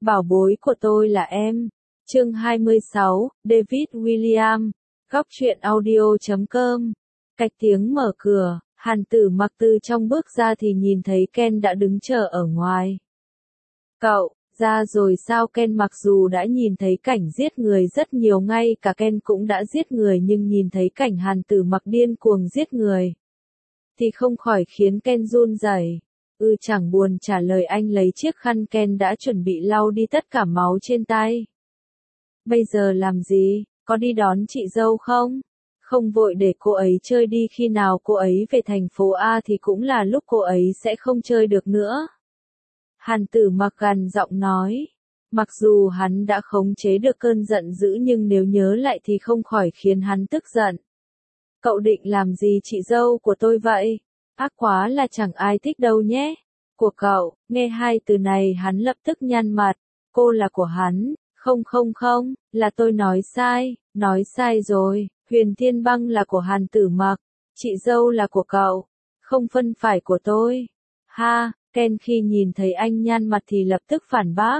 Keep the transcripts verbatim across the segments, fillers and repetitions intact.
Bảo bối của tôi là em. Chương hai mươi sáu, David William. Góc truyện audio chấm com. Cạch tiếng mở cửa, Hàn Tử Mặc từ trong bước ra thì nhìn thấy Ken đã đứng chờ ở ngoài. Cậu, ra rồi sao? Ken mặc dù đã nhìn thấy cảnh giết người rất nhiều, ngay cả Ken cũng đã giết người, nhưng nhìn thấy cảnh Hàn Tử Mặc điên cuồng giết người thì không khỏi khiến Ken run rẩy. Ừ, chẳng buồn trả lời, anh lấy chiếc khăn Ken đã chuẩn bị lau đi tất cả máu trên tay. Bây giờ làm gì, có đi đón chị dâu không? Không vội, để cô ấy chơi đi, khi nào cô ấy về thành phố A thì cũng là lúc cô ấy sẽ không chơi được nữa. Hàn Tử Mặc gằn giọng nói. Mặc dù hắn đã khống chế được cơn giận dữ, nhưng nếu nhớ lại thì không khỏi khiến hắn tức giận. Cậu định làm gì chị dâu của tôi vậy? Ác quá là chẳng ai thích đâu nhé. Của cậu, nghe hai từ này hắn lập tức nhăn mặt. Cô là của hắn. Không không không, là tôi nói sai, nói sai rồi. Huyền Thiên Băng là của Hàn Tử Mặc, chị dâu là của cậu, không phân phải của tôi. Ha, Ken khi nhìn thấy anh nhăn mặt thì lập tức phản bác.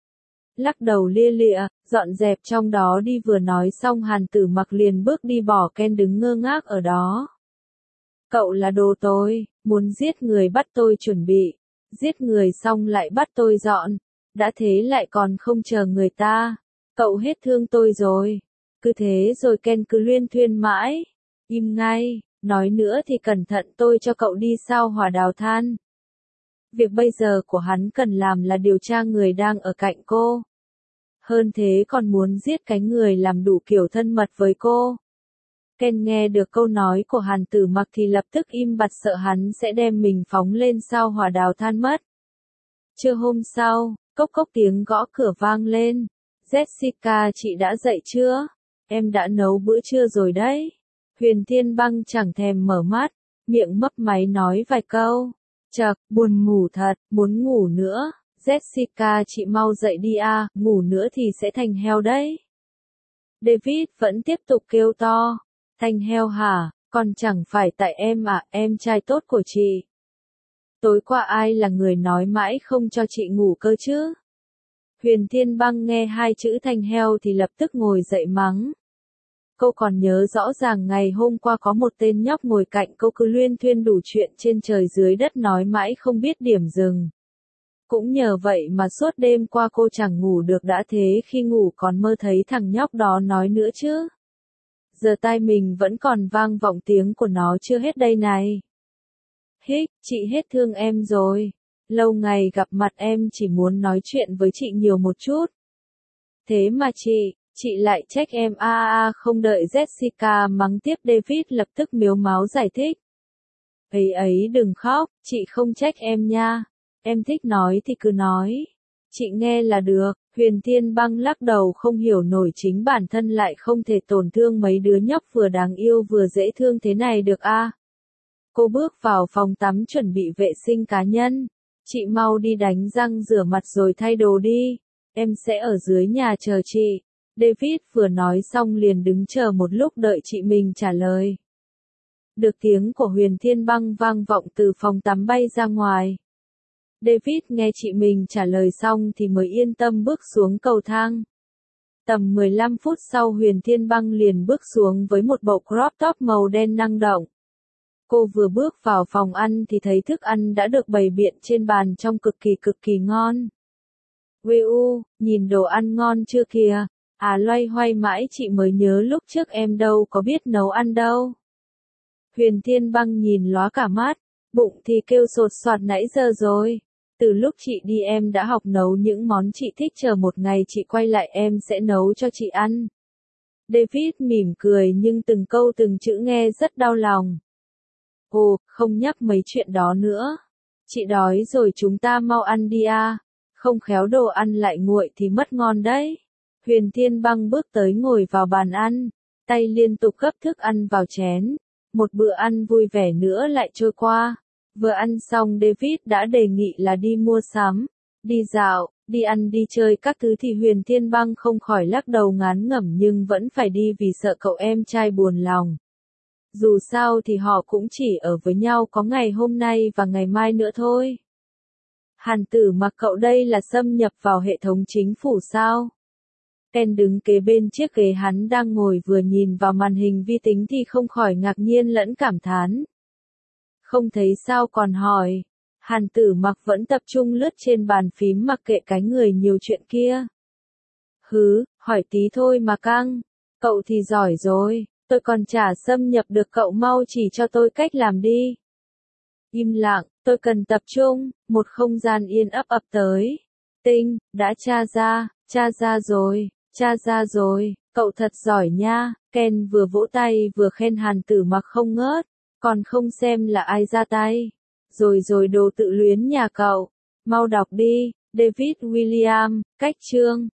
Lắc đầu lia lịa, dọn dẹp trong đó đi. Vừa nói xong Hàn Tử Mặc liền bước đi bỏ Ken đứng ngơ ngác ở đó. Cậu là đồ tôi, muốn giết người bắt tôi chuẩn bị, giết người xong lại bắt tôi dọn, đã thế lại còn không chờ người ta, cậu hết thương tôi rồi. Cứ thế rồi Ken cứ luyên thuyên mãi. Im ngay, nói nữa thì cẩn thận tôi cho cậu đi sao hỏa đào than. Việc bây giờ của hắn cần làm là điều tra người đang ở cạnh cô. Hơn thế còn muốn giết cái người làm đủ kiểu thân mật với cô. Ken nghe được câu nói của Hàn Tử Mặc thì lập tức im bặt, sợ hắn sẽ đem mình phóng lên sao hỏa đào than mất. Trưa hôm sau, cốc cốc tiếng gõ cửa vang lên. Jessica, chị đã dậy chưa? Em đã nấu bữa trưa rồi đấy. Huyền Thiên Băng chẳng thèm mở mắt, miệng mấp máy nói vài câu. Chậc, buồn ngủ thật, muốn ngủ nữa. Jessica, chị mau dậy đi à, ngủ nữa thì sẽ thành heo đấy. David vẫn tiếp tục kêu to. Thành heo hả, còn chẳng phải tại em à, em trai tốt của chị. Tối qua ai là người nói mãi không cho chị ngủ cơ chứ? Huyền Thiên Băng nghe hai chữ thành heo thì lập tức ngồi dậy mắng. Cô còn nhớ rõ ràng ngày hôm qua có một tên nhóc ngồi cạnh cô cứ luyên thuyên đủ chuyện trên trời dưới đất, nói mãi không biết điểm dừng. Cũng nhờ vậy mà suốt đêm qua cô chẳng ngủ được, đã thế khi ngủ còn mơ thấy thằng nhóc đó nói nữa chứ. Giờ tai mình vẫn còn vang vọng tiếng của nó chưa hết đây này. Hích, chị hết thương em rồi. Lâu ngày gặp mặt em chỉ muốn nói chuyện với chị nhiều một chút. Thế mà chị, chị lại trách em a à, a không đợi Jessica mắng tiếp, David lập tức miếu máu giải thích. Ấy ấy đừng khóc, chị không trách em nha. Em thích nói thì cứ nói. Chị nghe là được. Huyền Thiên Băng lắc đầu không hiểu nổi, chính bản thân lại không thể tổn thương mấy đứa nhóc vừa đáng yêu vừa dễ thương thế này được a. À? Cô bước vào phòng tắm chuẩn bị vệ sinh cá nhân. Chị mau đi đánh răng rửa mặt rồi thay đồ đi. Em sẽ ở dưới nhà chờ chị. David vừa nói xong liền đứng chờ một lúc đợi chị mình trả lời. Được tiếng của Huyền Thiên Băng vang vọng từ phòng tắm bay ra ngoài. David nghe chị mình trả lời xong thì mới yên tâm bước xuống cầu thang. Tầm mười lăm phút sau Huyền Thiên Băng liền bước xuống với một bộ crop top màu đen năng động. Cô vừa bước vào phòng ăn thì thấy thức ăn đã được bày biện trên bàn trông cực kỳ cực kỳ ngon. Wiu, nhìn đồ ăn ngon chưa kìa? À, loay hoay mãi chị mới nhớ lúc trước em đâu có biết nấu ăn đâu. Huyền Thiên Băng nhìn lóa cả mắt, bụng thì kêu sột soạt nãy giờ rồi. Từ lúc chị đi em đã học nấu những món chị thích, chờ một ngày chị quay lại em sẽ nấu cho chị ăn. David mỉm cười nhưng từng câu từng chữ nghe rất đau lòng. Ồ, không nhắc mấy chuyện đó nữa. Chị đói rồi, chúng ta mau ăn đi à. Không khéo đồ ăn lại nguội thì mất ngon đấy. Huyền Thiên Băng bước tới ngồi vào bàn ăn, tay liên tục gấp thức ăn vào chén. Một bữa ăn vui vẻ nữa lại trôi qua. Vừa ăn xong David đã đề nghị là đi mua sắm, đi dạo, đi ăn đi chơi các thứ thì Huyền Thiên Băng không khỏi lắc đầu ngán ngẩm nhưng vẫn phải đi vì sợ cậu em trai buồn lòng. Dù sao thì họ cũng chỉ ở với nhau có ngày hôm nay và ngày mai nữa thôi. Hàn Tử Mặc cậu đây là xâm nhập vào hệ thống chính phủ sao? Ken đứng kế bên chiếc ghế hắn đang ngồi vừa nhìn vào màn hình vi tính thì không khỏi ngạc nhiên lẫn cảm thán. Không thấy sao còn hỏi. Hàn Tử Mặc vẫn tập trung lướt trên bàn phím mặc kệ cái người nhiều chuyện kia. Hứ, hỏi tí thôi mà căng. Cậu thì giỏi rồi, tôi còn chả xâm nhập được cậu, mau chỉ cho tôi cách làm đi. Im lặng, tôi cần tập trung, một không gian yên ấp ập tới. Tinh, đã tra ra, tra ra rồi, tra ra rồi, cậu thật giỏi nha. Ken vừa vỗ tay vừa khen Hàn Tử Mặc không ngớt, còn không xem là ai ra tay. Rồi rồi đồ tự luyến nhà cậu, mau đọc đi. David William, cách chương.